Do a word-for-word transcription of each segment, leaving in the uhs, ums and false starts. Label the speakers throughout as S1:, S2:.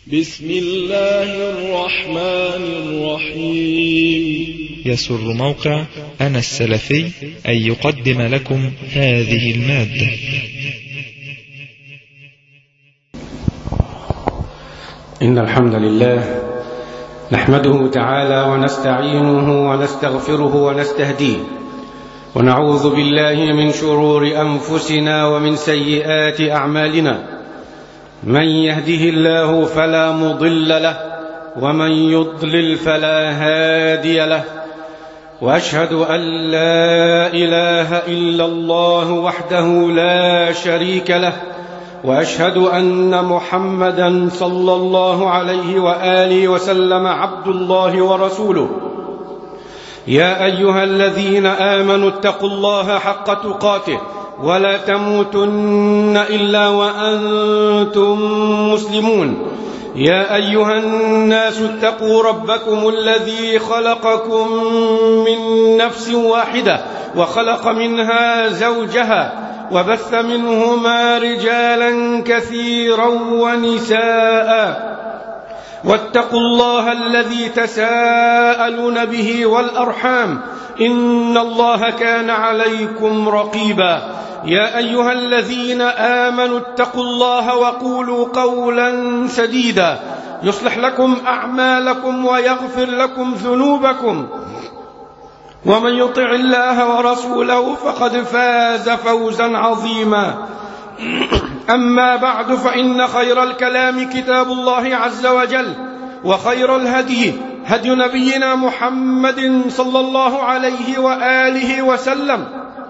S1: بسم الله الرحمن الرحيم.
S2: يسر موقع أنا السلفي أن يقدم لكم هذه المادة.
S3: إن الحمد لله نحمده تعالى ونستعينه ونستغفره ونستهديه، ونعوذ بالله من شرور أنفسنا ومن سيئات أعمالنا. من يهده الله فلا مضل له، ومن يضلل فلا هادي له، وأشهد أن لا إله إلا الله وحده لا شريك له، وأشهد أن محمدا صلى الله عليه وآله وسلم عبد الله ورسوله. يا أيها الذين آمنوا اتقوا الله حق تقاته ولا تموتن إلا وأنتم مسلمون. يا أيها الناس اتقوا ربكم الذي خلقكم من نفس واحدة وخلق منها زوجها وبث منهما رجالا كثيرا ونساء، واتقوا الله الذي تساءلون به والأرحام إن الله كان عليكم رقيبا. يا أيها الذين آمنوا اتقوا الله وقولوا قولا سديدا يصلح لكم أعمالكم ويغفر لكم ذنوبكم، ومن يطع الله ورسوله فقد فاز فوزا عظيما. أما بعد، فإن خير الكلام كتاب الله عز وجل، وخير الهدي هدي نبينا محمد صلى الله عليه وآله وسلم،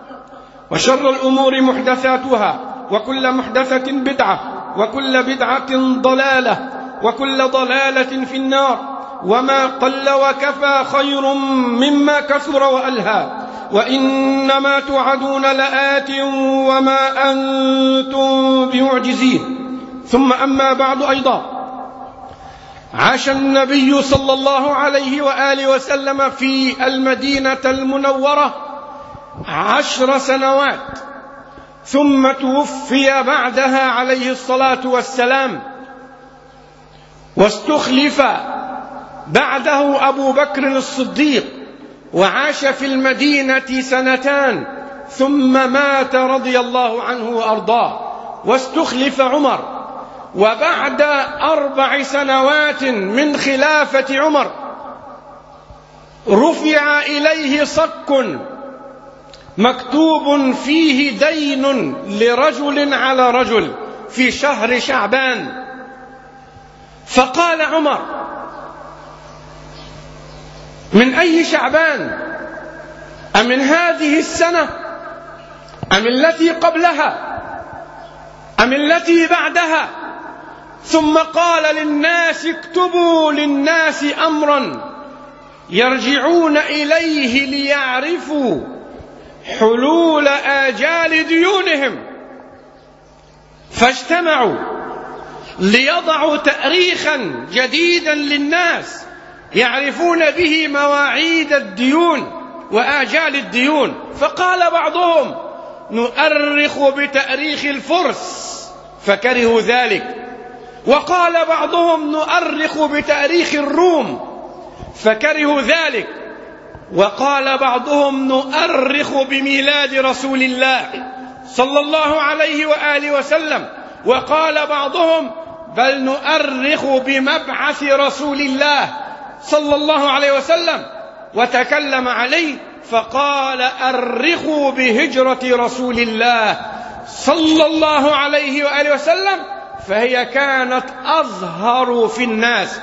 S3: وشر الأمور محدثاتها، وكل محدثة بدعة، وكل بدعة ضلالة، وكل ضلالة في النار. وما قل وكفى خير مما كثر وألهى، وإنما توعدون لآت وما أنتم بمعجزين. ثم أما بعد، أيضا عاش النبي صلى الله عليه وآله وسلم في المدينة المنورة عشر سنوات، ثم توفي بعدها عليه الصلاة والسلام، واستخلف بعده أبو بكر الصديق، وعاش في المدينة سنتان ثم مات رضي الله عنه وأرضاه، واستخلف عمر. وبعد أربع سنوات من خلافة عمر رفع إليه صك مكتوب فيه دين لرجل على رجل في شهر شعبان. فقال عمر: من أي شعبان؟ أمن هذه السنة أم التي قبلها أم التي بعدها؟ ثم قال للناس: اكتبوا للناس أمرا يرجعون إليه ليعرفوا حلول آجال ديونهم. فاجتمعوا ليضعوا تاريخا جديدا للناس يعرفون به مواعيد الديون وآجال الديون. فقال بعضهم: نؤرخ بتاريخ الفرس، فكرهوا ذلك. وقال بعضهم: نؤرخ بتاريخ الروم، فكرهوا ذلك. وقال بعضهم: نؤرخ بميلاد رسول الله صلى الله عليه وآله وسلم. وقال بعضهم: بل نؤرخ بمبعث رسول الله صلى الله عليه وسلم. وتكلم عليه فقال: أرخوا بهجرة رسول الله صلى الله عليه وآله وسلم، فهي كانت أظهر في الناس.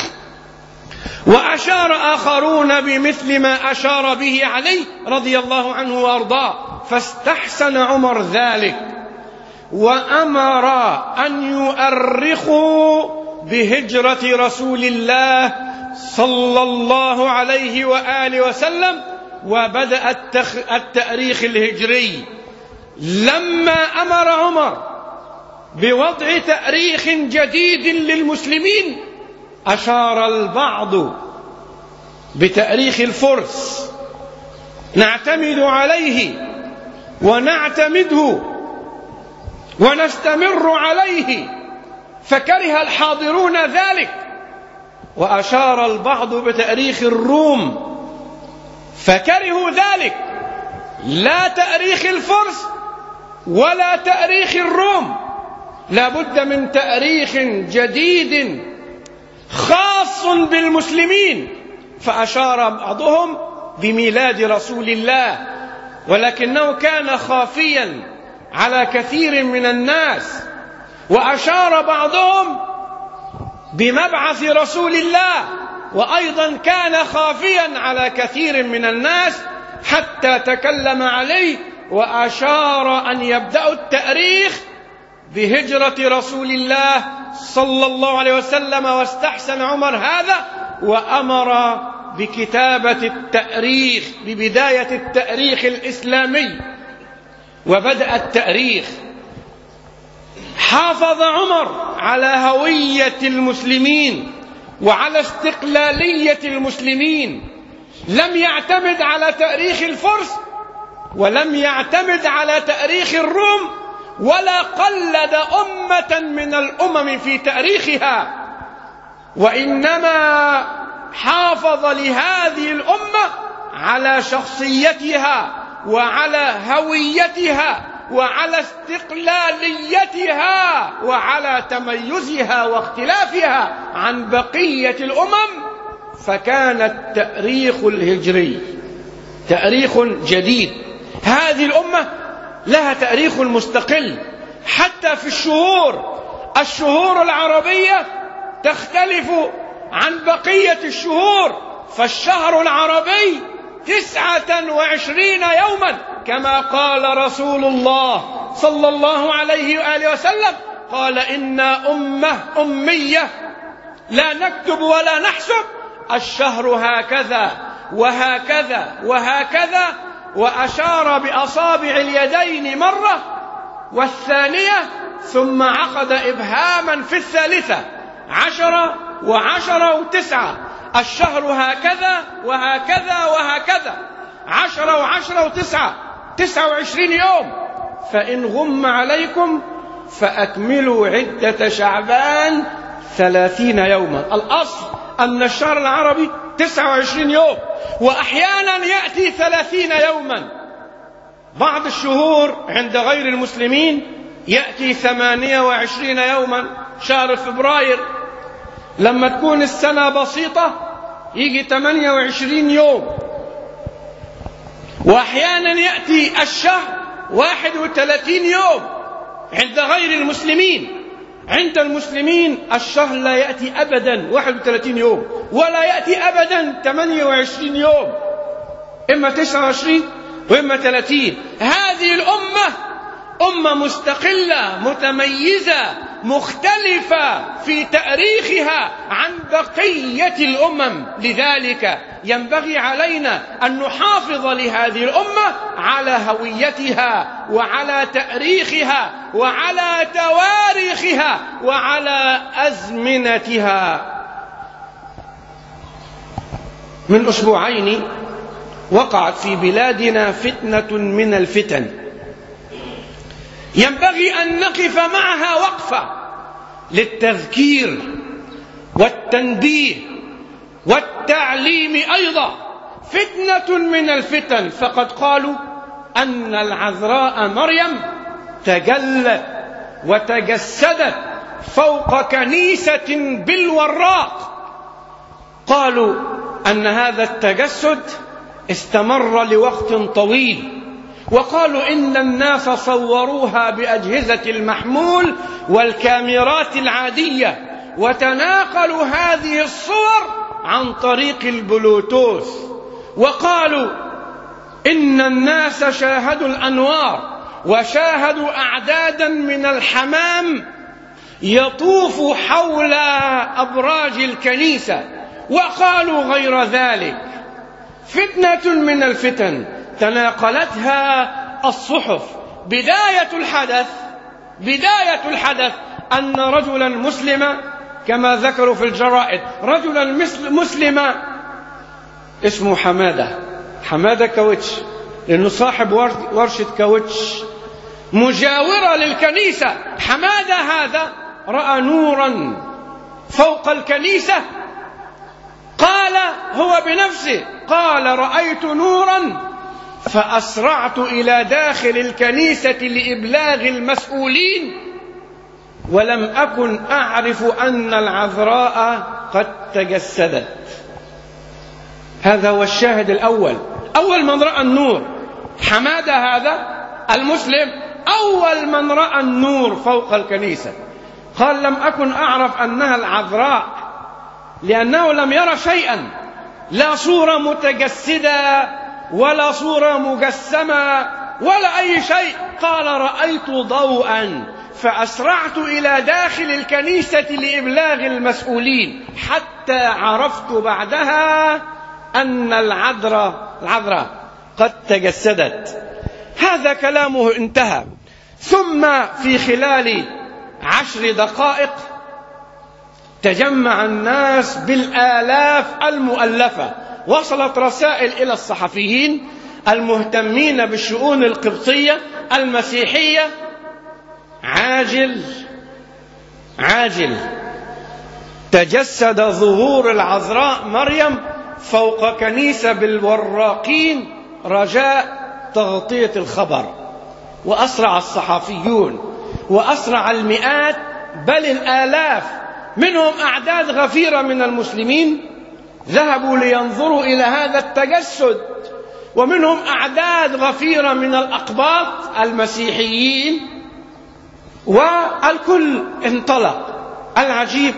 S3: وأشار آخرون بمثل ما أشار به علي رضي الله عنه وأرضاه، فاستحسن عمر ذلك وأمر أن يؤرخوا بهجرة رسول الله صلى الله عليه وآله وسلم. وبدأ التاريخ الهجري. لما أمر عمر بوضع تاريخ جديد للمسلمين، أشار البعض بتاريخ الفرس، نعتمد عليه ونعتمده ونستمر عليه، فكره الحاضرون ذلك، وأشار البعض بتأريخ الروم فكرهوا ذلك، لا تأريخ الفرس ولا تأريخ الروم، لا بد من تأريخ جديد خاص بالمسلمين. فأشار بعضهم بميلاد رسول الله، ولكنه كان خافيا على كثير من الناس. وأشار بعضهم بمبعث رسول الله، وأيضا كان خافيا على كثير من الناس، حتى تكلم عليه وأشار أن يبدأ التأريخ بهجرة رسول الله صلى الله عليه وسلم. واستحسن عمر هذا وأمر بكتابة التأريخ، ببداية التأريخ الإسلامي، وبدأ التأريخ. حافظ عمر على هوية المسلمين وعلى استقلالية المسلمين، لم يعتمد على تأريخ الفرس ولم يعتمد على تأريخ الروم، ولا قلد أمة من الأمم في تأريخها، وإنما حافظ لهذه الأمة على شخصيتها وعلى هويتها وعلى استقلاليتها وعلى تميزها واختلافها عن بقية الأمم. فكان التأريخ الهجري تأريخ جديد. هذه الأمة لها تأريخ مستقل، حتى في الشهور. الشهور العربية تختلف عن بقية الشهور، فالشهر العربي تسعة وعشرين يوما، كما قال رسول الله صلى الله عليه وآله وسلم، قال إنا أمة أمية لا نكتب ولا نحسب، الشهر هكذا وهكذا وهكذا، وأشار بأصابع اليدين مرة والثانية، ثم عقد إبهاما في الثالثة، عشرة وعشرة وتسعة، الشهر هكذا وهكذا وهكذا، عشرة وعشرة وتسعة، تسعة وعشرين يوم. فإن غم عليكم فأكملوا عدة شعبان ثلاثين يوما. الأصل أن الشهر العربي تسعة وعشرين يوم، وأحيانا يأتي ثلاثين يوما. بعض الشهور عند غير المسلمين يأتي ثمانية وعشرين يوما، شهر فبراير لما تكون السنة بسيطة يجي ثمانية وعشرين يوم، وأحيانا يأتي الشهر واحد وثلاثين يوم عند غير المسلمين. عند المسلمين الشهر لا يأتي أبدا واحد وثلاثين يوم، ولا يأتي أبدا ثمانية وعشرين يوم، إما تسعة وعشرين وإما ثلاثين. هذه الأمة أمة مستقلة متميزة مختلفة في تأريخها عن بقية الأمم، لذلك ينبغي علينا أن نحافظ لهذه الأمة على هويتها وعلى تأريخها وعلى تواريخها وعلى أزمنتها. من أسبوعين وقعت في بلادنا فتنة من الفتن، ينبغي أن نقف معها وقفة للتذكير والتنبيه والتعليم أيضا. فتنة من الفتن، فقد قالوا أن العذراء مريم تجلت وتجسدت فوق كنيسة بالوراق. قالوا أن هذا التجسد استمر لوقت طويل، وقالوا إن الناس صوروها بأجهزة المحمول والكاميرات العادية، وتناقلوا هذه الصور عن طريق البلوتوث. وقالوا إن الناس شاهدوا الأنوار وشاهدوا أعدادا من الحمام يطوف حول أبراج الكنيسة، وقالوا غير ذلك. فتنة من الفتن تناقلتها الصحف. بداية الحدث بداية الحدث أن رجلا مسلما، كما ذكروا في الجرائد، رجلا مسلما اسمه حمادة حمادة كاوتش، لأنه صاحب ورشة كاوتش مجاورة للكنيسة. حمادة هذا رأى نورا فوق الكنيسة؟ قال هو بنفسه، قال رأيت نورا فأسرعت إلى داخل الكنيسة لإبلاغ المسؤولين ولم أكن أعرف أن العذراء قد تجسدت. هذا هو الشاهد الأول. أول من رأى النور حمادة هذا المسلم، أول من رأى النور فوق الكنيسة، قال لم أكن أعرف أنها العذراء، لأنه لم يرى شيئا، لا صورة متجسدة ولا صورة مجسمة ولا أي شيء. قال رأيت ضوءا فأسرعت إلى داخل الكنيسة لإبلاغ المسؤولين حتى عرفت بعدها أن العذراء العذراء قد تجسدت. هذا كلامه انتهى. ثم في خلال عشر دقائق تجمع الناس بالآلاف المؤلفة، وصلت رسائل إلى الصحفيين المهتمين بالشؤون القبطية المسيحية: عاجل عاجل تجسد ظهور العذراء مريم فوق كنيسة بالوراقين رجاء تغطية الخبر. وأسرع الصحفيون وأسرع المئات بل الآلاف، منهم أعداد غفيرة من المسلمين، ذهبوا لينظروا إلى هذا التجسد، ومنهم أعداد غفيرة من الأقباط المسيحيين، والكل انطلق. العجيب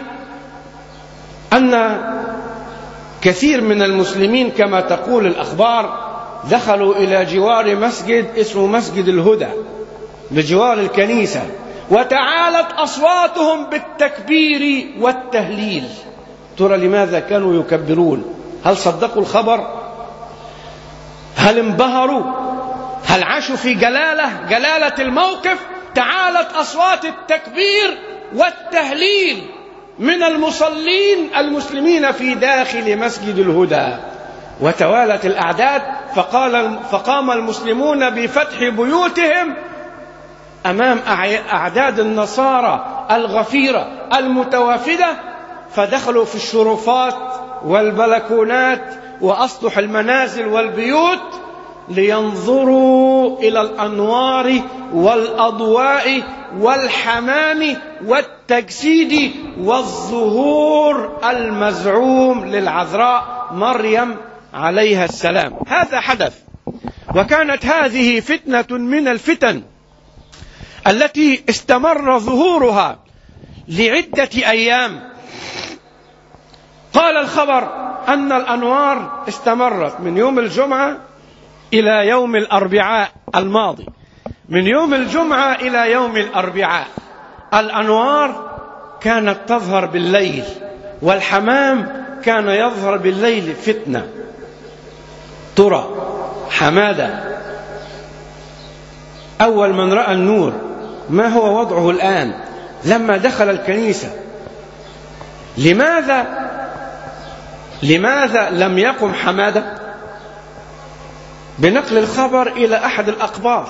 S3: أن كثير من المسلمين كما تقول الأخبار دخلوا إلى جوار مسجد اسمه مسجد الهدى بجوار الكنيسة، وتعالت أصواتهم بالتكبير والتهليل. ترى لماذا كانوا يكبرون؟ هل صدقوا الخبر؟ هل انبهروا؟ هل عاشوا في جلالة جلالة الموقف؟ تعالت أصوات التكبير والتهليل من المصلين المسلمين في داخل مسجد الهدى، وتوالت الأعداد. فقال فقام المسلمون بفتح بيوتهم أمام أعداد النصارى الغفيرة المتوافدة، فدخلوا في الشرفات والبلكونات وأسطح المنازل والبيوت لينظروا إلى الأنوار والأضواء والحمام والتجسيد والظهور المزعوم للعذراء مريم عليها السلام. هذا حدث، وكانت هذه فتنة من الفتن التي استمر ظهورها لعدة أيام. قال الخبر أن الأنوار استمرت من يوم الجمعة إلى يوم الأربعاء الماضي، من يوم الجمعة إلى يوم الأربعاء الأنوار كانت تظهر بالليل، والحمام كان يظهر بالليل. فتنة. ترى حمادة أول من رأى النور ما هو وضعه الآن لما دخل الكنيسة؟ لماذا لماذا لم يقم حمادة بنقل الخبر إلى أحد الأقباط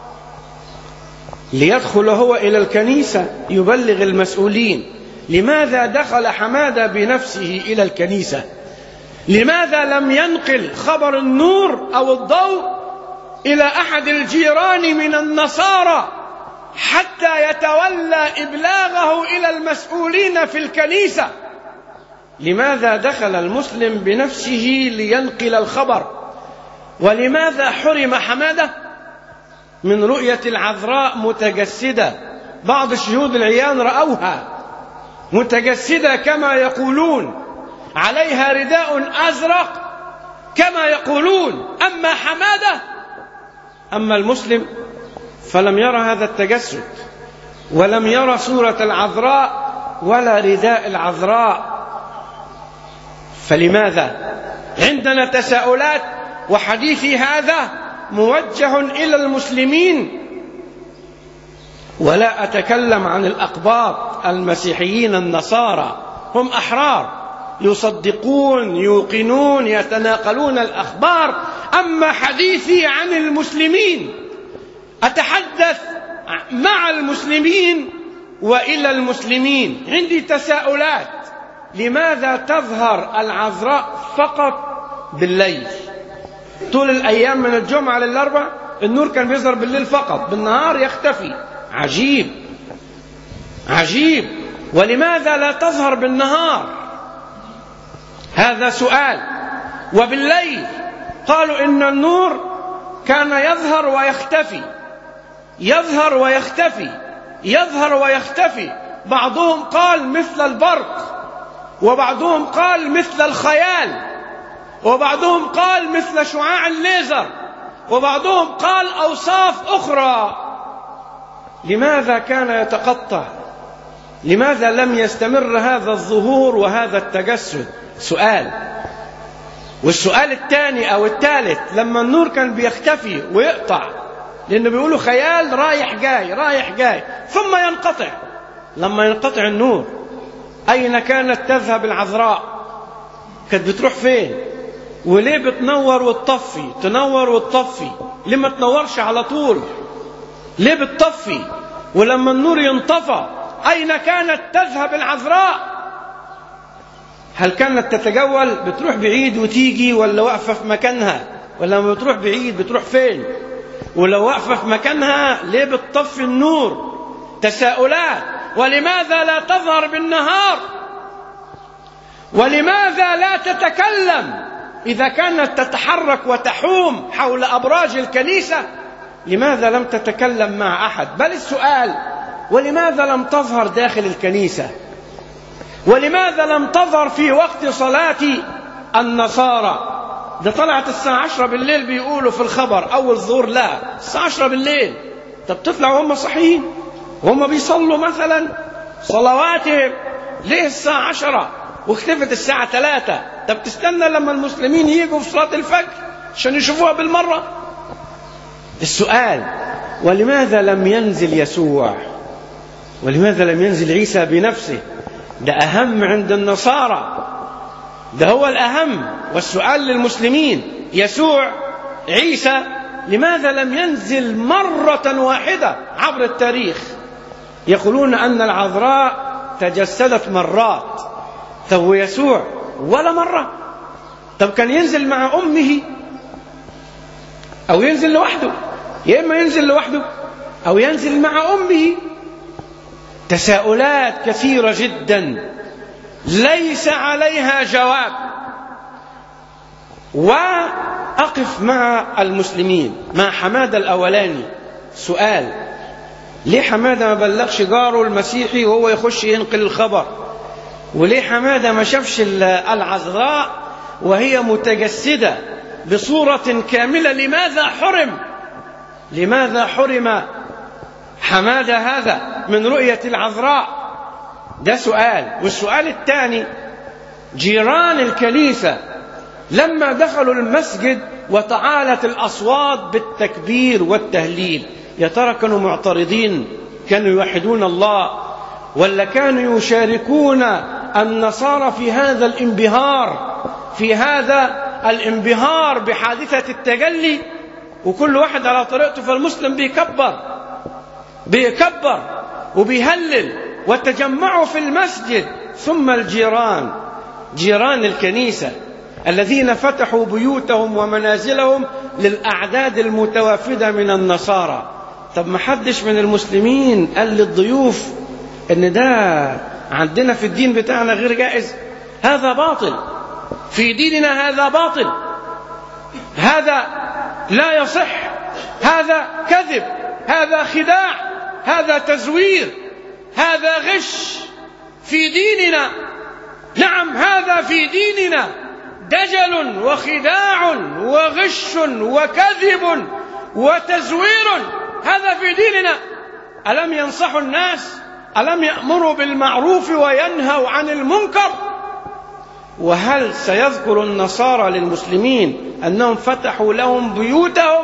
S3: ليدخل هو إلى الكنيسة يبلغ المسؤولين؟ لماذا دخل حمادة بنفسه إلى الكنيسة؟ لماذا لم ينقل خبر النور أو الضوء إلى أحد الجيران من النصارى حتى يتولى إبلاغه إلى المسؤولين في الكنيسة؟ لماذا دخل المسلم بنفسه لينقل الخبر؟ ولماذا حرم حمادة من رؤية العذراء متجسدة؟ بعض الشهود العيان رأوها متجسدة كما يقولون، عليها رداء أزرق كما يقولون. أما حمادة، أما المسلم فلم يرى هذا التجسد، ولم يرى صورة العذراء ولا رداء العذراء. فلماذا؟ عندنا تساؤلات، وحديثي هذا موجه إلى المسلمين، ولا أتكلم عن الأقباط المسيحيين النصارى، هم أحرار يصدقون يوقنون يتناقلون الأخبار. أما حديثي عن المسلمين، أتحدث مع المسلمين وإلى المسلمين. عندي تساؤلات. لماذا تظهر العذراء فقط بالليل؟ طول الأيام من الجمعة للأربع النور كان بيظهر بالليل فقط، بالنهار يختفي. عجيب عجيب. ولماذا لا تظهر بالنهار؟ هذا سؤال. وبالليل قالوا إن النور كان يظهر ويختفي، يظهر ويختفي، يظهر ويختفي. بعضهم قال مثل البرق، وبعضهم قال مثل الخيال، وبعضهم قال مثل شعاع الليزر، وبعضهم قال أوصاف أخرى. لماذا كان يتقطع؟ لماذا لم يستمر هذا الظهور وهذا التجسد؟ سؤال. والسؤال الثاني أو الثالث، لما النور كان بيختفي ويقطع، لأنه بيقولوا خيال رايح جاي رايح جاي ثم ينقطع، لما ينقطع النور أين كانت تذهب العذراء؟ كانت بتروح فين؟ وليه بتنور وتطفي؟ تنور وتطفي، ليه ما تنورش على طول؟ ليه بتطفي؟ ولما النور ينطفى أين كانت تذهب العذراء؟ هل كانت تتجول بتروح بعيد وتيجي، ولا واقفة في مكانها؟ ولا لما بتروح بعيد بتروح فين؟ ولو واقفة في مكانها ليه بتطفي النور؟ تساؤلات. ولماذا لا تظهر بالنهار؟ ولماذا لا تتكلم إذا كانت تتحرك وتحوم حول أبراج الكنيسة؟ لماذا لم تتكلم مع أحد؟ بل السؤال، ولماذا لم تظهر داخل الكنيسة؟ ولماذا لم تظهر في وقت صلاة النصارى؟ ده طلعت الساعة عشرة بالليل بيقولوا في الخبر أول ظهور. لا، الساعة عشرة بالليل. طب تطلعوا هم صحيين وهم بيصلوا مثلا صلواتهم، ليه الساعة عشرة واختفت الساعة ثلاثة؟ طب تستنى لما المسلمين يجوا في صلاة الفجر عشان يشوفوها بالمرة؟ السؤال، ولماذا لم ينزل يسوع؟ ولماذا لم ينزل عيسى بنفسه؟ ده أهم عند النصارى، ده هو الأهم. والسؤال للمسلمين، يسوع عيسى لماذا لم ينزل مرة واحدة عبر التاريخ؟ يقولون أن العذراء تجسدت مرات. طب ويسوع ولا مرة؟ طب كان ينزل مع أمه أو ينزل لوحده، يا إما ينزل لوحده أو ينزل مع أمه. تساؤلات كثيرة جدا ليس عليها جواب. وأقف مع المسلمين، مع حمادة الأولاني. سؤال، ليه حمادة ما بلغش جاره المسيحي وهو يخش ينقل الخبر؟ وليه حمادة ما شافش العذراء وهي متجسدة بصورة كاملة؟ لماذا حرم؟ لماذا حرم حمادة هذا من رؤية العذراء؟ ده سؤال. والسؤال الثاني، جيران الكنيسة لما دخلوا المسجد وتعالت الأصوات بالتكبير والتهليل، يا ترى كانوا معترضين؟ كانوا يوحدون الله؟ ولا كانوا يشاركون النصارى في هذا الانبهار في هذا الانبهار بحادثة التجلي؟ وكل واحد على طريقته. فالمسلم بيكبر بيكبر وبيهلل وتجمعوا في المسجد. ثم الجيران، جيران الكنيسة الذين فتحوا بيوتهم ومنازلهم للأعداد المتوافدة من النصارى. طب ما حدش من المسلمين قال للضيوف ان ده عندنا في الدين بتاعنا غير جائز؟ هذا باطل في ديننا، هذا باطل، هذا لا يصح، هذا كذب، هذا خداع، هذا تزوير، هذا غش في ديننا. نعم، هذا في ديننا دجل وخداع وغش وكذب وتزوير، هذا في ديننا. ألم ينصحوا الناس؟ ألم يأمروا بالمعروف وينهوا عن المنكر؟ وهل سيذكر النصارى للمسلمين أنهم فتحوا لهم بيوتهم؟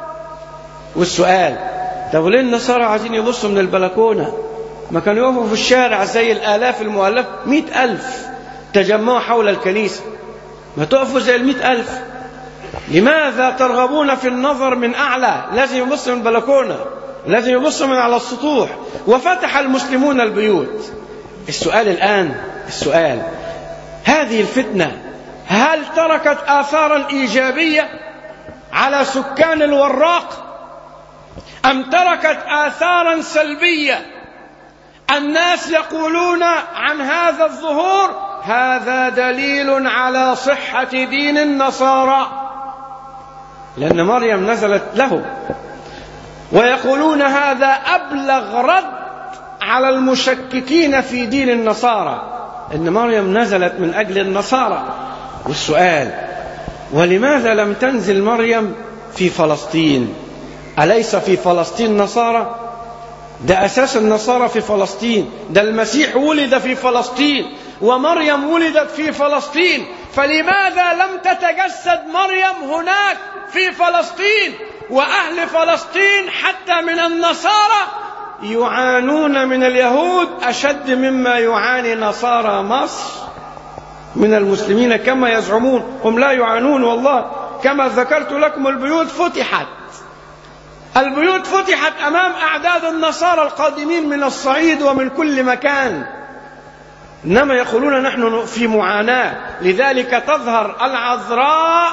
S3: والسؤال، طب ليه النصارى عايزين يبصوا من البلكونة؟ ما كانوا يقفوا في الشارع زي الآلاف المؤلف، مئة ألف تجمعوا حول الكنيسة، ما تقفوا زي المئة ألف؟ لماذا ترغبون في النظر من أعلى؟ لازم يبص من البلكونة. لازم يبص من على السطوح. وفتح المسلمون البيوت. السؤال الآن، السؤال، هذه الفتنة هل تركت آثارا إيجابية على سكان الوراق أم تركت آثارا سلبية؟ الناس يقولون عن هذا الظهور هذا دليل على صحة دين النصارى، لأن مريم نزلت له، ويقولون هذا أبلغ رد على المشككين في دين النصارى، إن مريم نزلت من أجل النصارى. والسؤال، ولماذا لم تنزل مريم في فلسطين؟ أليس في فلسطين نصارى؟ ده أساس النصارى في فلسطين، ده المسيح ولد في فلسطين ومريم ولدت في فلسطين، فلماذا لم تتجسد مريم هناك في فلسطين؟ وأهل فلسطين حتى من النصارى يعانون من اليهود أشد مما يعاني نصارى مصر من المسلمين كما يزعمون. هم لا يعانون والله. كما ذكرت لكم البيوت فتحت، البيوت فتحت أمام أعداد النصارى القادمين من الصعيد ومن كل مكان، إنما يقولون نحن في معاناة. لذلك تظهر العذراء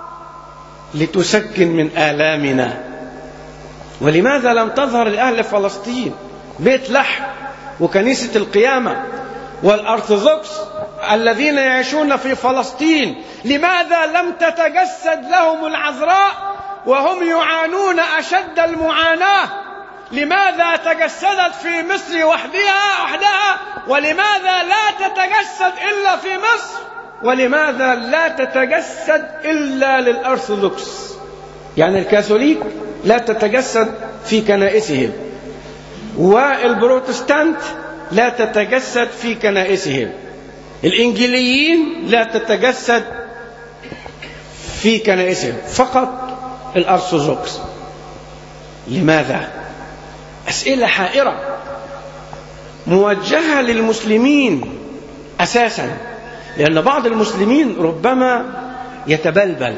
S3: لتسكن من آلامنا. ولماذا لم تظهر لأهل فلسطين؟ بيت لحم وكنيسة القيامة والأرثوذكس الذين يعيشون في فلسطين، لماذا لم تتجسد لهم العذراء وهم يعانون أشد المعاناة؟ لماذا تجسدت في مصر وحدها وحدها ولماذا لا تتجسد إلا في مصر؟ ولماذا لا تتجسد إلا للأرثوذكس؟ يعني الكاثوليك لا تتجسد في كنائسهم، والبروتستانت لا تتجسد في كنائسهم، الإنجيليين لا تتجسد في كنائسهم، فقط الأرثوذكس. لماذا؟ أسئلة حائرة موجهة للمسلمين أساسا، لأن بعض المسلمين ربما يتبلبل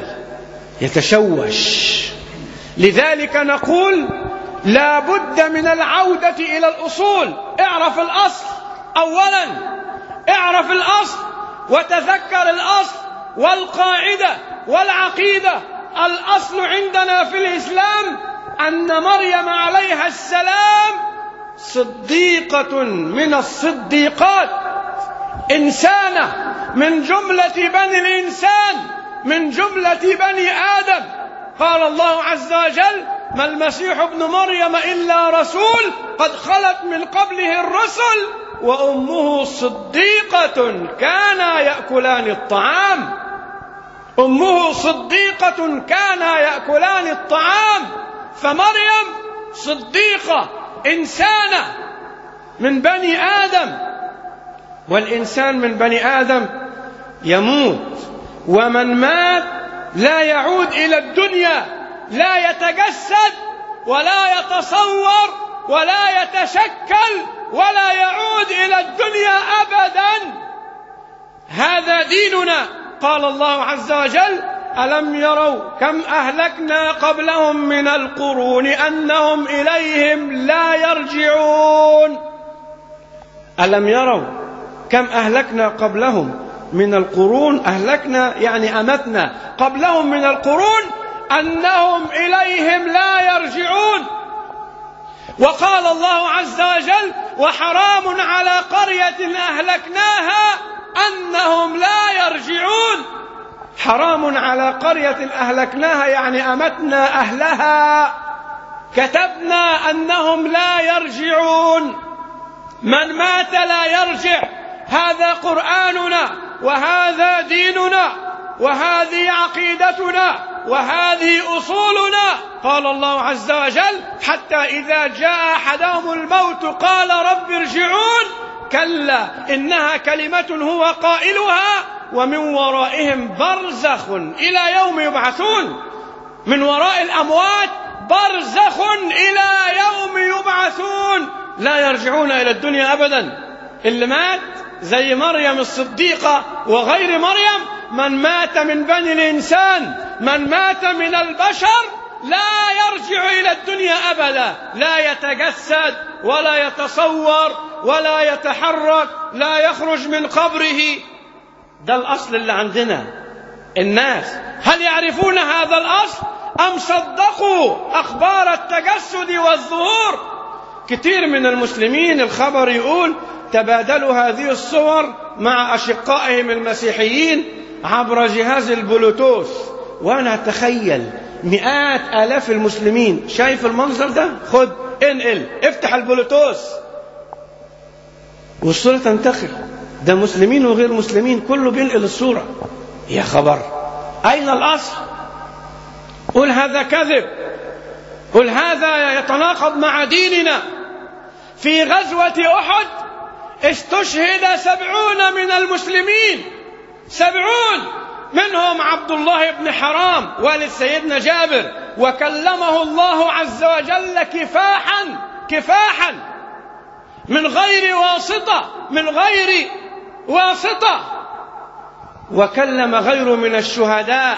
S3: يتشوش. لذلك نقول لا بد من العودة إلى الأصول. اعرف الأصل أولا، اعرف الأصل وتذكر الأصل والقاعدة والعقيدة. الأصل عندنا في الإسلام أن مريم عليها السلام صديقة من الصديقات، إنسانة من جملة بني الإنسان، من جملة بني آدم. قال الله عز وجل: ما المسيح ابن مريم إلا رسول قد خلت من قبله الرسل وأمه صديقة كانا يأكلان الطعام. أمه صديقة كانا يأكلان الطعام. فمريم صديقة، إنسانة من بني آدم، والإنسان من بني آدم يموت، ومن مات لا يعود إلى الدنيا، لا يتجسد ولا يتصور ولا يتشكل ولا يعود إلى الدنيا أبدا. هذا ديننا. قال الله عز وجل: ألم يروا كم أهلكنا قبلهم من القرون أنهم إليهم لا يرجعون. ألم يروا كم أهلكنا قبلهم من القرون، أهلكنا يعني أمتنا قبلهم من القرون أنهم إليهم لا يرجعون. وقال الله عز وجل: وحرام على قرية أهلكناها أنهم لا يرجعون. حرام على قرية أهلكناها يعني أمتنا أهلها، كتبنا أنهم لا يرجعون. من مات لا يرجع. هذا قرآننا وهذا ديننا وهذه عقيدتنا وهذه أصولنا. قال الله عز وجل: حتى إذا جاء أحدهم الموت قال رب ارجعون. كلا إنها كلمة هو قائلها ومن ورائهم برزخ إلى يوم يبعثون. من وراء الأموات برزخ إلى يوم يبعثون، لا يرجعون إلى الدنيا أبدا. اللي مات زي مريم الصديقة وغير مريم، من مات من بني الإنسان، من مات من البشر لا يرجع إلى الدنيا أبدا، لا يتجسد ولا يتصور ولا يتحرك، لا يخرج من قبره. ده الأصل اللي عندنا. الناس هل يعرفون هذا الأصل أم صدقوا أخبار التجسد والظهور؟ كثير من المسلمين الخبر يقول تبادلوا هذه الصور مع أشقائهم المسيحيين عبر جهاز البلوتوث. وأنا أتخيل مئات آلاف المسلمين شايف المنظر ده، خد انقل افتح البلوتوث والصورة تنتقل. ده مسلمين وغير مسلمين كله بينقل الصورة. يا خبر، أين الأصل؟ قل هذا كذب، قل هذا يتناقض مع ديننا. في غزوة أحد استشهد سبعون من المسلمين، سبعون منهم عبد الله بن حرام والد سيدنا جابر، وكلمه الله عز وجل كفاحا كفاحا من غير واسطة، من غير واسطة. وكلم غيره من الشهداء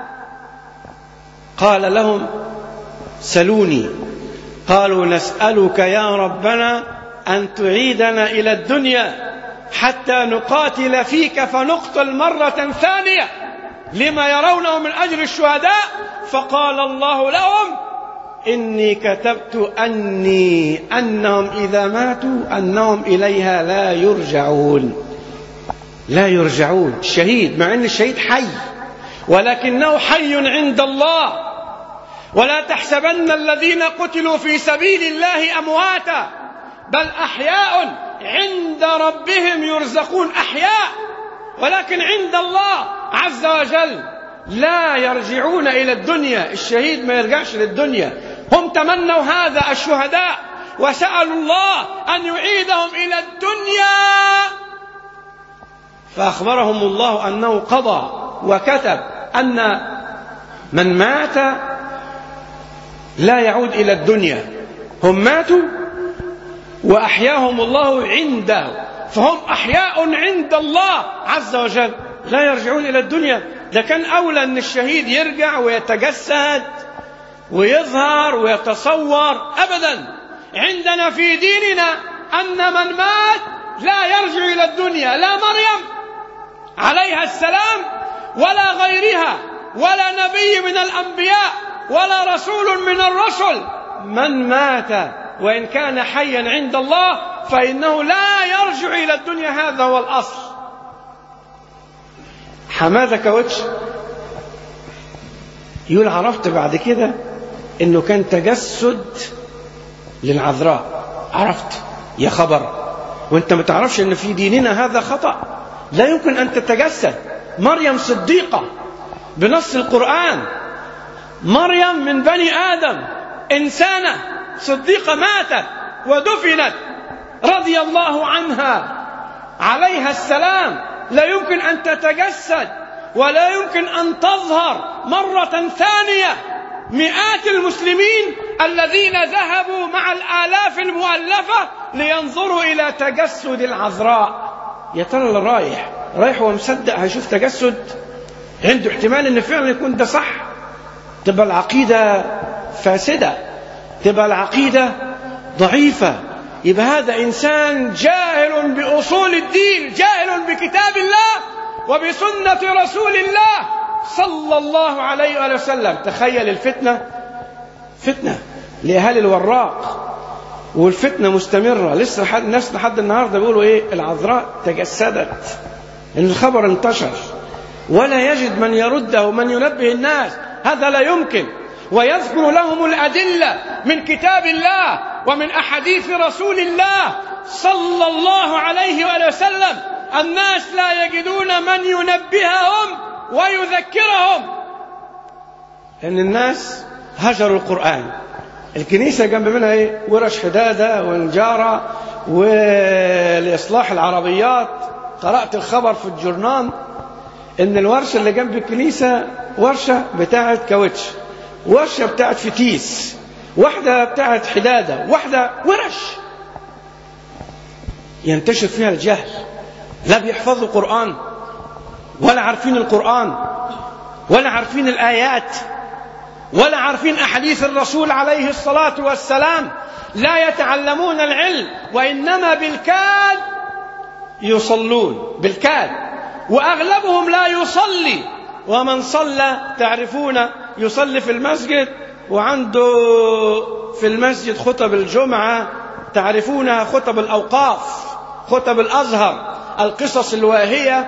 S3: قال لهم سلوني، قالوا نسألك يا ربنا أن تعيدنا إلى الدنيا حتى نقاتل فيك فنقتل مرة ثانية لما يرونه من أجل الشهداء. فقال الله لهم إني كتبت أني أنهم إذا ماتوا أنهم إليها لا يرجعون. لا يرجعون. الشهيد مع أن الشهيد حي ولكنه حي عند الله. ولا تحسبن الذين قتلوا في سبيل الله أمواتا بل أحياء عند ربهم يرزقون. أحياء ولكن عند الله عز وجل لا يرجعون إلى الدنيا. الشهيد ما يرجعش للدنيا. هم تمنوا هذا الشهداء وسألوا الله أن يعيدهم إلى الدنيا، فأخبرهم الله أنه قضى وكتب أن من مات لا يعود إلى الدنيا. هم ماتوا وأحياهم الله عنده، فهم أحياء عند الله عز وجل لا يرجعون إلى الدنيا. ده كان أولى أن الشهيد يرجع ويتجسد ويظهر ويتصور. أبدا، عندنا في ديننا أن من مات لا يرجع إلى الدنيا، لا مريم عليها السلام ولا غيرها ولا نبي من الأنبياء ولا رسول من الرسل. من مات وإن كان حيا عند الله فإنه لا يرجع إلى الدنيا. هذا هو الأصل. حمادة كاوتش يقول عرفت بعد كده إنه كان تجسد للعذراء. عرفت يا خبر، وانت ما تعرفش إن في ديننا هذا خطأ. لا يمكن أن تتجسد. مريم صديقة بنص القرآن، مريم من بني آدم إنسانة صديقة ماتت ودفنت رضي الله عنها عليها السلام. لا يمكن أن تتجسد ولا يمكن أن تظهر مرة ثانية. مئات المسلمين الذين ذهبوا مع الآلاف المؤلفة لينظروا إلى تجسد العذراء. يا ترى اللي رايح رايح ومصدق هيشوف تجسد؟ عنده احتمال أن فعلا يكون ده صح؟ تبقى العقيدة فاسدة، تبقى العقيدة ضعيفة. يبقى هذا إنسان جاهل بأصول الدين، جاهل بكتاب الله وبسنة رسول الله صلى الله عليه وسلم. تخيل الفتنة، فتنة لأهالي الوراق، والفتنة مستمرة لسه حد الناس لحد النهاردة بيقولوا إيه العذراء تجسدت، إن الخبر انتشر ولا يجد من يرده ومن ينبه الناس. هذا لا يمكن. ويذكر لهم الأدلة من كتاب الله ومن أحاديث رسول الله صلى الله عليه وسلم. الناس لا يجدون من ينبههم ويذكرهم، لأن الناس هجروا القرآن. الكنيسة جنب منها إيه؟ ورش حدادة ونجارة ولإصلاح العربيات. قرأت الخبر في الجورنال إن الورشة اللي جنب الكنيسة ورشة بتاعت كاوتش، ورشة بتاعت فتيس، واحدة بتاعت حدادة، واحدة ورش. ينتشر فيها الجهل. لا بيحفظوا القرآن ولا عارفين القرآن ولا عارفين الآيات ولا عارفين أحاديث الرسول عليه الصلاة والسلام، لا يتعلمون العلم، وإنما بالكاد يصلون، بالكاد، وأغلبهم لا يصلي، ومن صلى تعرفون يصلي في المسجد وعنده في المسجد خطب الجمعة تعرفونها خطب الأوقاف، خطب الأزهر، القصص الواهية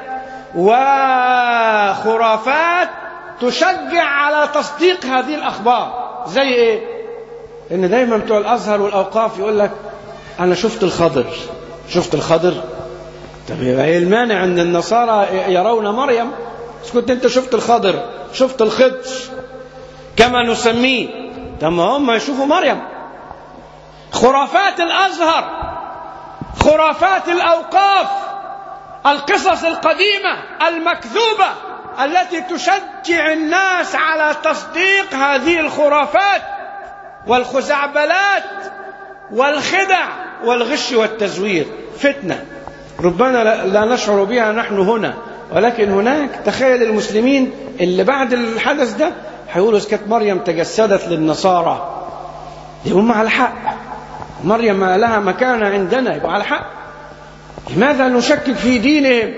S3: وخرافات تشجع على تصديق هذه الأخبار. زي إيه؟ إن دايما بتوع الأزهر والأوقاف يقول لك أنا شفت الخضر، شفت الخضر. طب يبقى إيه المانع أن النصارى يرون مريم؟ بس كنت أنت شفت الخضر، شفت الخضر كما نسميه، طب ما هم يشوفوا مريم. خرافات الأزهر، خرافات الأوقاف، القصص القديمة المكذوبة التي تشجع الناس على تصديق هذه الخرافات والخزعبلات والخدع والغش والتزوير. فتنة ربما لا نشعر بها نحن هنا، ولكن هناك. تخيل المسلمين اللي بعد الحدث ده هيقولوا إذا كانت مريم تجسدت للنصارى يبقوا هم على حق، مريم لها مكانة عندنا يبقوا على حق. لماذا نشكك في دينهم؟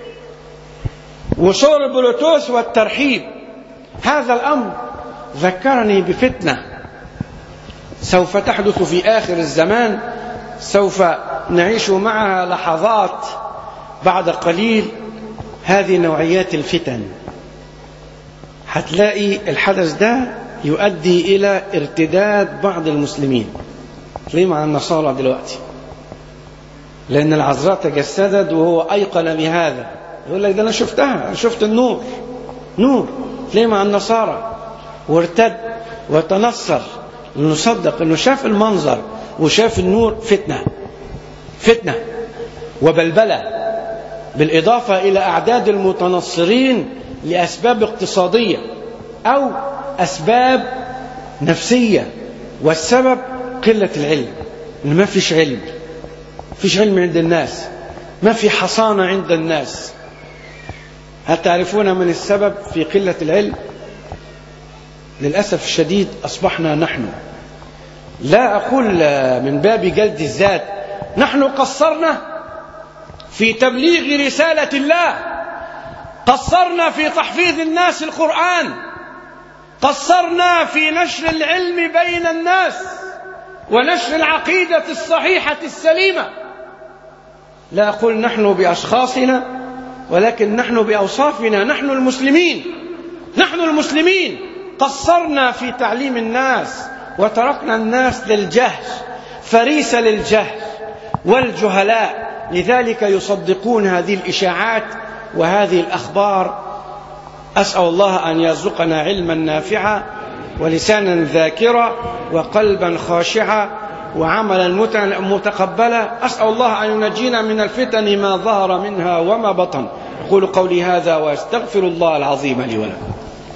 S3: وصور البلوتوث والترحيب، هذا الأمر ذكرني بفتنة سوف تحدث في آخر الزمان، سوف نعيش معها لحظات بعد قليل. هذه نوعيات الفتن، هتلاقي الحدث ده يؤدي إلى ارتداد بعض المسلمين. ليه مع النصارى دلوقتي؟ لأن العذراء تجسدت وهو أيقن بهذا، يقول لك ده أنا شفتها، أنا شفت النور، نور. ليه مع النصارى؟ وارتد وتنصر لنصدق أنه شاف المنظر وشاف النور. فتنة، فتنة وبلبلة، بالإضافة إلى أعداد المتنصرين لأسباب اقتصادية أو أسباب نفسية، والسبب قلة العلم. إن ما فيش علم، فيش علم عند الناس، ما في حصانة عند الناس. هل تعرفون من السبب في قلة العلم؟ للأسف الشديد أصبحنا نحن، لا أقول من باب جلد الذات، نحن قصرنا في تبليغ رسالة الله، قصرنا في تحفيظ الناس القرآن، قصرنا في نشر العلم بين الناس ونشر العقيدة الصحيحة السليمة. لا أقول نحن بأشخاصنا، ولكن نحن بأوصافنا، نحن المسلمين، نحن المسلمين قصرنا في تعليم الناس وتركنا الناس للجهل، فريسة للجهل والجهلاء. لذلك يصدقون هذه الإشاعات وهذه الأخبار. أسأل الله أن يرزقنا علما نافعا ولسانا ذاكرا وقلبا خاشعا وعملا متقبلا. أسأل الله أن ينجينا من الفتن ما ظهر منها وما بطن. أقول قولي هذا وأستغفر الله العظيم لي ولكم.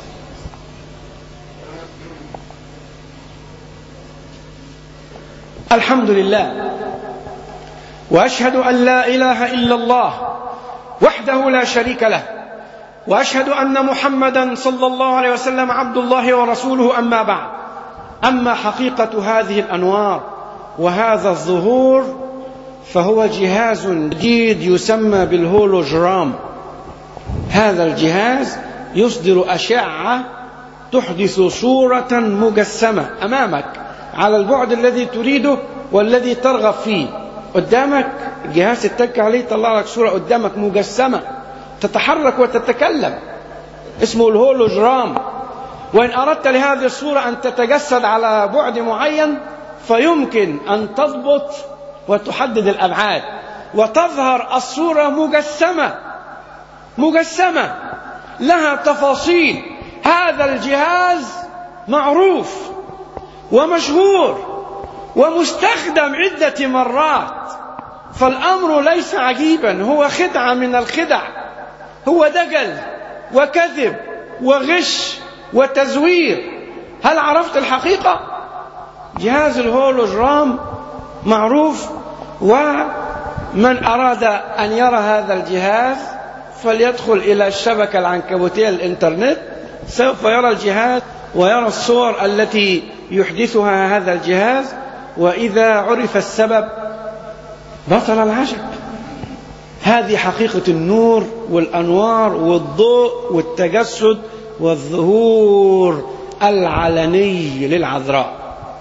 S3: الحمد لله، وأشهد أن لا إله إلا الله وحده لا شريك له، وأشهد أن محمدا صلى الله عليه وسلم عبد الله ورسوله. أما بعد، أما حقيقة هذه الأنوار وهذا الظهور فهو جهاز جديد يسمى بالهولوجرام. هذا الجهاز يصدر أشعة تحدث صورة مجسمة أمامك على البعد الذي تريده والذي ترغب فيه. قدامك الجهاز تتك عليه يطلع لك صورة قدامك مجسمة تتحرك وتتكلم، اسمه الهولوجرام. وإن أردت لهذه الصورة أن تتجسد على بعد معين فيمكن أن تضبط وتحدد الأبعاد وتظهر الصورة مجسمة مجسمة لها تفاصيل. هذا الجهاز معروف ومشهور ومستخدم عدة مرات، فالأمر ليس عجيبا، هو خدعة من الخدع، هو دجل وكذب وغش وتزوير. هل عرفت الحقيقة؟ جهاز الهولوجرام معروف، ومن أراد أن يرى هذا الجهاز فليدخل إلى الشبكة العنكبوتية الإنترنت، سوف يرى الجهاز ويرى الصور التي يحدثها هذا الجهاز، وإذا عرف السبب بطل العجب. هذه حقيقة النور والأنوار والضوء والتجسد والظهور العلني للعذراء.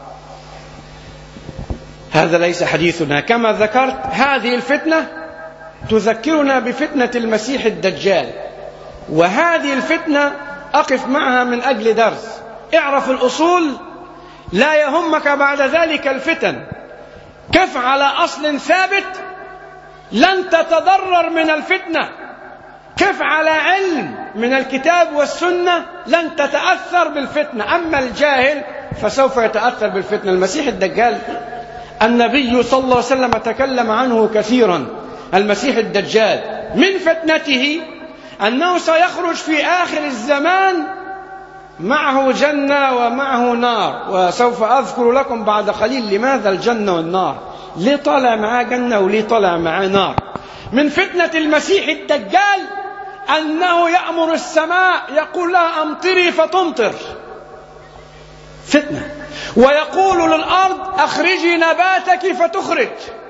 S3: هذا ليس حديثنا. كما ذكرت، هذه الفتنة تذكرنا بفتنة المسيح الدجال، وهذه الفتنة أقف معها من أجل درس. اعرف الأصول، لا يهمك بعد ذلك الفتن. كف على أصل ثابت، لن تتضرر من الفتنة. كف على علم من الكتاب والسنة، لن تتأثر بالفتنة. أما الجاهل فسوف يتأثر بالفتنة. المسيح الدجال النبي صلى الله عليه وسلم تكلم عنه كثيرا. المسيح الدجال من فتنته أنه سيخرج في آخر الزمان معه جنة ومعه نار، وسوف أذكر لكم بعد قليل لماذا الجنة والنار، ليه طالع معاه جنة وليه طالع معاه نار. من فتنة المسيح الدجال أنه يأمر السماء، يقول لها أمطري فتمطر، فتنة. ويقول للأرض أخرجي نباتك فتخرج.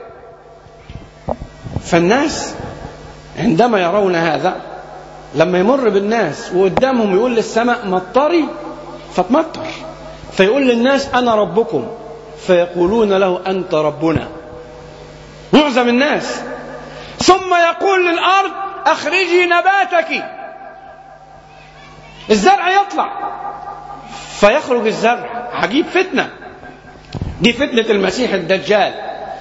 S3: فالناس عندما يرون هذا، لما يمر بالناس وقدامهم يقول للسماء مطري فتمطر، فيقول للناس أنا ربكم، فيقولون له أنت ربنا، معظم الناس. ثم يقول للأرض أخرجي نباتك، الزرع يطلع فيخرج الزرع. عجيب، فتنة. دي فتنة المسيح الدجال.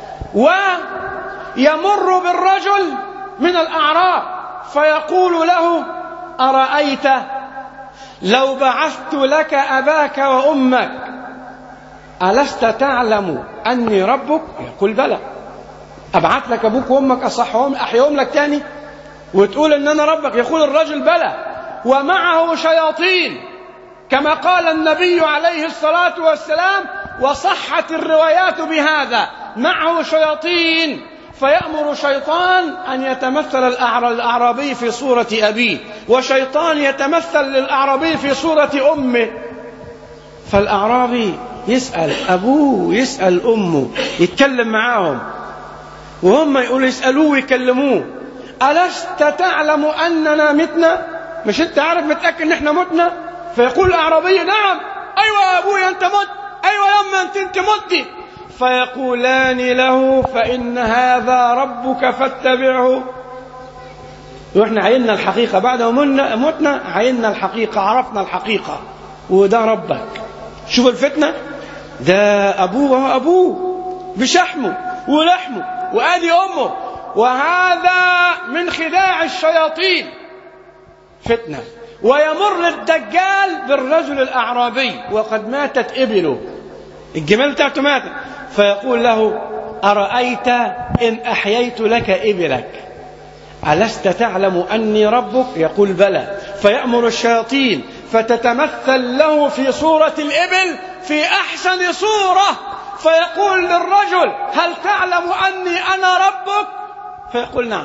S3: ويمر بالرجل من الأعراب فيقول له أرأيت لو بعثت لك أباك وأمك ألست تعلم أني ربك؟ يقول بلى. أبعث لك أبوك وأمك أصحهم أحيهم لك تاني وتقول أن أنا ربك؟ يقول الرجل بلى، ومعه شياطين كما قال النبي عليه الصلاة والسلام، وصحت الروايات بهذا، معه شياطين. فيأمر شيطان أن يتمثل الأعرابي في صورة أبيه، وشيطان يتمثل للأعرابي في صورة أمه. فالأعرابي يسأل أبوه يسأل أمه، يتكلم معاهم، وهم يقولوا يسألوه ويكلموه، ألست تعلم أننا متنا؟ مش أنت عارف متأكد أن احنا متنا؟ فيقول الأعرابي نعم. أيوة يا أبوي أنت مت، أيوة يا أمي أنت, انت متي. فيقولان له فإن هذا ربك فاتبعه. وإحنا عيننا الحقيقة بعد ما متنا، عيننا الحقيقة، عرفنا الحقيقة، وده ربك. شوف الفتنة، ده أبوه أبوه بشحمه ولحمه، وآدي أمه، وهذا من خداع الشياطين، فتنة. ويمر الدجال بالرجل الأعرابي وقد ماتت إبله، الجمال بتاعته ماتت، فيقول له أرأيت إن أحييت لك إبلك ألست تعلم أني ربك؟ يقول بلى. فيأمر الشياطين فتتمثل له في صورة الإبل في أحسن صورة، فيقول للرجل هل تعلم أني أنا ربك؟ فيقول نعم.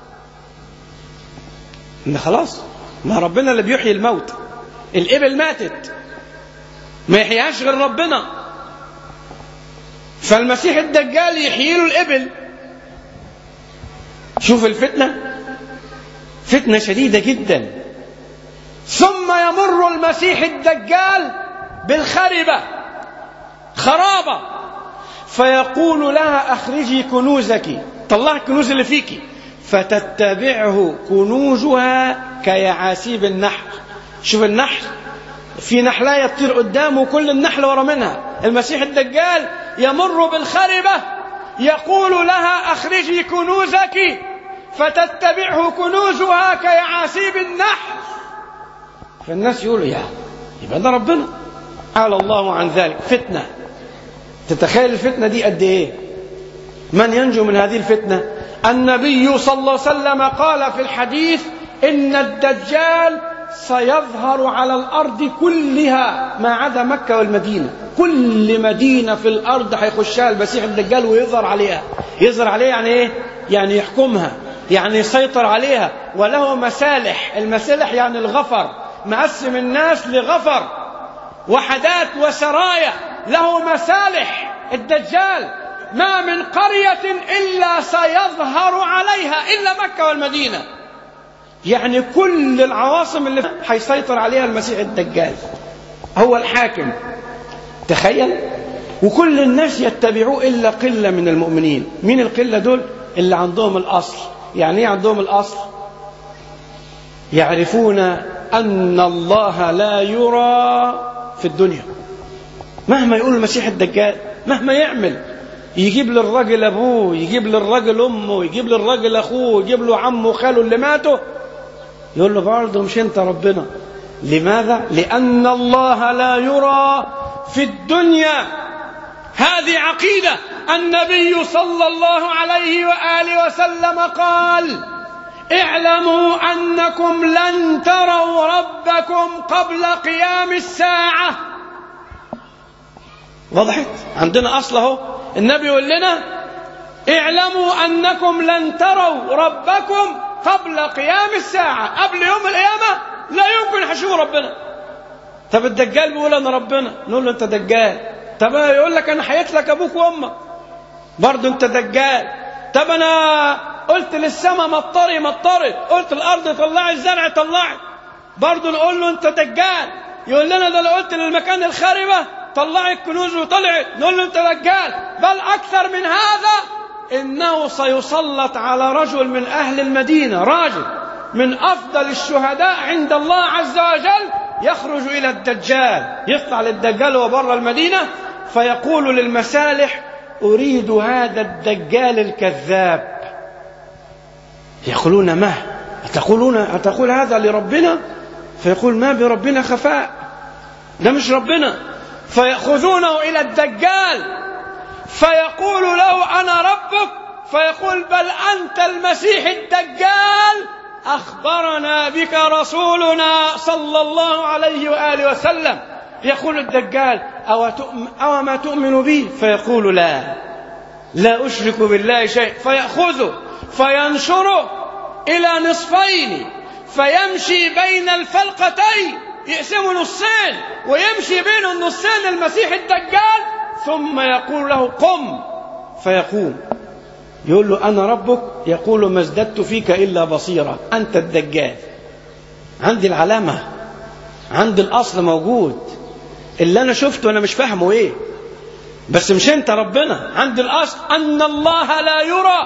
S3: إن خلاص، ما ربنا اللي بيحيي الموت، الإبل ماتت ما يحييهاش غير ربنا. فالمسيح الدجال يحيي له الإبل. شوف الفتنة، فتنة شديدة جدا. ثم يمر المسيح الدجال بالخربة، خرابة، فيقول لها أخرجي كنوزك، طلع الكنوز اللي فيكي، فتتبعه كنوزها كيعاسيب النحل. شوف النحل، في نحلاية تطير قدامه كل النحل ورا منها. المسيح الدجال يمر بالخربة يقول لها أخرجي كنوزك، فتتبعه كنوزها كيعاسيب النحل. فالناس يقولوا يا يبقى ده ربنا. قال الله عن ذلك فتنة. تتخيل الفتنة دي قد ايه؟ من ينجو من هذه الفتنة؟ النبي صلى الله عليه وسلم قال في الحديث إن الدجال سيظهر على الأرض كلها ما عدا مكة والمدينة. كل مدينة في الأرض هيخشها المسيح الدجال ويظهر عليها. يظهر عليها يعني إيه؟ يعني يحكمها، يعني يسيطر عليها، وله مسالح. المسالح يعني الغفر، مقسم الناس لغفر، وحدات وسرايا، له مسالح. الدجال ما من قرية إلا سيظهر عليها إلا مكة والمدينة، يعني كل العواصم اللي حيسيطر عليها المسيح الدجال، هو الحاكم. تخيل، وكل الناس يتبعوه إلا قلة من المؤمنين. مين القلة دول؟ اللي عندهم الأصل. يعني ايه عندهم الأصل؟ يعرفون أن الله لا يرى في الدنيا. مهما يقول المسيح الدجال، مهما يعمل، يجيب للرجل أبوه، يجيب للرجل أمه، يجيب للرجل أخوه، يجيب له عمه وخاله اللي ماتوا، يقول له برضه مش أنت ربنا. لماذا؟ لأن الله لا يرى في الدنيا. هذه عقيدة النبي صلى الله عليه وآله وسلم قال: اعلموا أنكم لن تروا ربكم قبل قيام الساعة. وضحت؟ عندنا أصله. النبي يقول لنا: اعلموا أنكم لن تروا ربكم قبل قيام الساعة. قبل يوم القيامة لا يمكن هشوف ربنا. طب الدجال بيقول أنا ربنا، نقول له أنت دجال. طب يقول لك أنا حيت لك أبوك وأمك، برضه أنت دجال. طب أنا قلت للسماء مطري مطرت، قلت الأرض طلعت الزرع طلعت، برضه نقول له أنت دجال. يقول لنا ده لو قلت للمكان الخاربة طلعت كنوز وطلعت، نقول له أنت دجال. بل أكثر من هذا، إنه سيسلط على رجل من أهل المدينة، راجل من أفضل الشهداء عند الله عز وجل، يخرج إلى الدجال، يطلع للدجال وبر المدينة، فيقول للمسالح: أريد هذا الدجال الكذاب. يقولون: ما أتقولون أتقول هذا لربنا؟ فيقول: ما بربنا خفاء، ده مش ربنا. فيأخذونه إلى الدجال فيقول له: أنا ربك. فيقول: بل أنت المسيح الدجال، أخبرنا بك رسولنا صلى الله عليه وآله وسلم. يقول الدجال: أو, أو ما تؤمن بي؟ فيقول: لا لا أشرك بالله شيء. فيأخذه فينشره إلى نصفين، فيمشي بين الفلقتين، يقسمه نصين ويمشي بين النصين المسيح الدجال، ثم يقول له: قم. فيقوم. يقول له: أنا ربك. يقول: ما ازددت فيك إلا بصيرة، أنت الدجال. عندي العلامة، عندي الأصل موجود، اللي أنا شفته أنا مش فاهمه إيه، بس مش أنت ربنا. عندي الأصل أن الله لا يرى،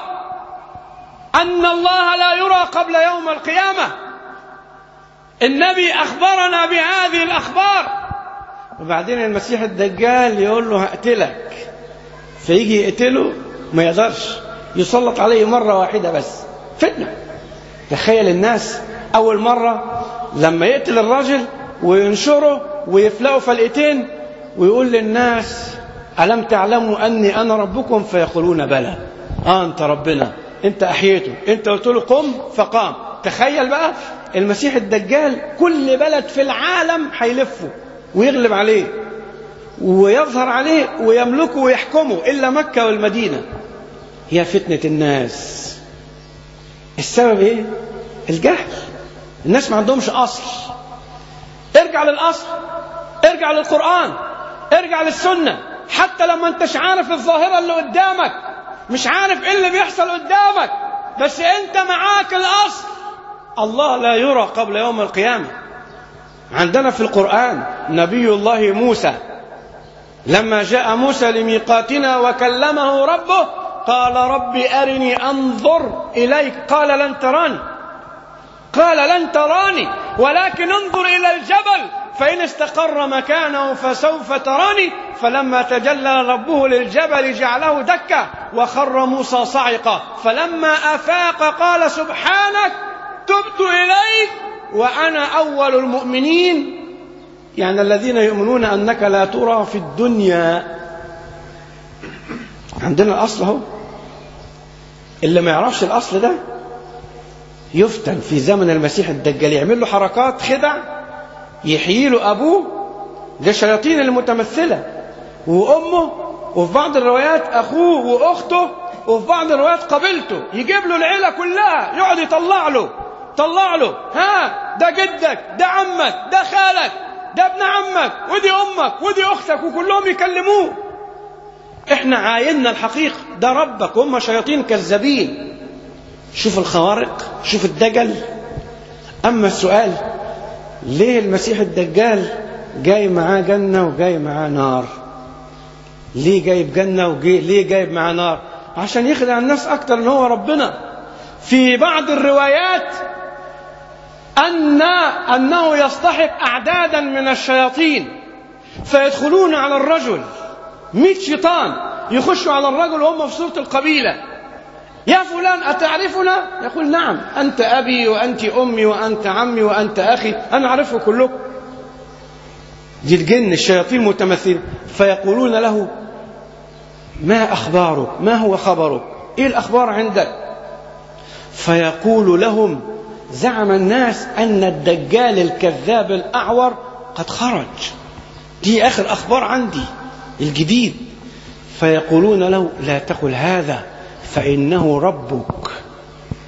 S3: أن الله لا يرى قبل يوم القيامة. النبي أخبرنا بهذه الأخبار. وبعدين المسيح الدجال يقول له: هقتلك. فيجي يقتله، ما يقدرش، يسلط عليه مرة واحدة بس، فتنة. تخيل الناس أول مرة لما يقتل الرجل وينشره ويفلقوا فلقتين ويقول للناس: ألم تعلموا أني أنا ربكم؟ فيقولون: بلى. آه أنت ربنا، أنت أحييته، أنت قلت له قم فقام. تخيل بقى المسيح الدجال كل بلد في العالم هيلفه ويغلب عليه ويظهر عليه ويملكه ويحكمه إلا مكة والمدينة. هي فتنة الناس. السبب إيه؟ الجهل. الناس ما عندهمش أصل. ارجع للأصل، ارجع للقرآن، ارجع للسنة. حتى لما انتش عارف الظاهرة اللي قدامك، مش عارف ايه اللي بيحصل قدامك، بس انت معاك الأصل. الله لا يرى قبل يوم القيامة. عندنا في القرآن نبي الله موسى، لما جاء موسى لميقاتنا وكلمه ربه قال: رب أرني أنظر إليك. قال: لن تراني. قال: لن تراني ولكن انظر إلى الجبل فإن استقر مكانه فسوف تراني. فلما تجلى ربه للجبل جعله دكا وخر موسى صعقا. فلما أفاق قال: سبحانك تبت إليك وأنا أول المؤمنين. يعني الذين يؤمنون أنك لا ترى في الدنيا. عندنا الأصل هو. اللي ما يعرفش الأصل ده يفتن في زمن المسيح الدجال، يعمل له حركات خدع، يحيي له أبوه، ده الشياطين المتمثلة، وأمه، وفي بعض الروايات أخوه وأخته، وفي بعض الروايات قبيلته، يجيب له العيلة كلها، يقعد يطلع له طلع له ها ده جدك، ده عمك، ده خالك، ده ابن عمك ودي أمك ودي أختك، وكلهم يكلموه. احنا عايننا الحقيقة، ده ربك وهم شياطين كذابين. شوف الخوارق، شوف الدجل. أما السؤال ليه المسيح الدجال جاي معاه جنة وجاي معاه نار؟ ليه جايب جنة وليه جايب معاه نار؟ عشان يخدع الناس أكتر ان هو ربنا. في بعض الروايات أن أنه يصطحب أعدادا من الشياطين فيدخلون على الرجل، مئة شيطان يخشوا على الرجل وهم في صورة القبيلة. يا فلان أتعرفنا؟ يقول نعم، أنت أبي وأنت أمي وأنت عمي وأنت أخي، أنا أعرفه كلكم. دي الجن الشياطين متمثلين. فيقولون له ما أخبارك؟ ما هو خبرك؟ إيه الأخبار عندك؟ فيقول لهم زعم الناس أن الدجال الكذاب الأعور قد خرج، دي آخر أخبار عندي الجديد. فيقولون له لا تقل هذا فإنه ربك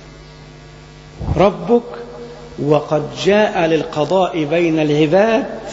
S3: ربك وقد جاء للقضاء بين العباد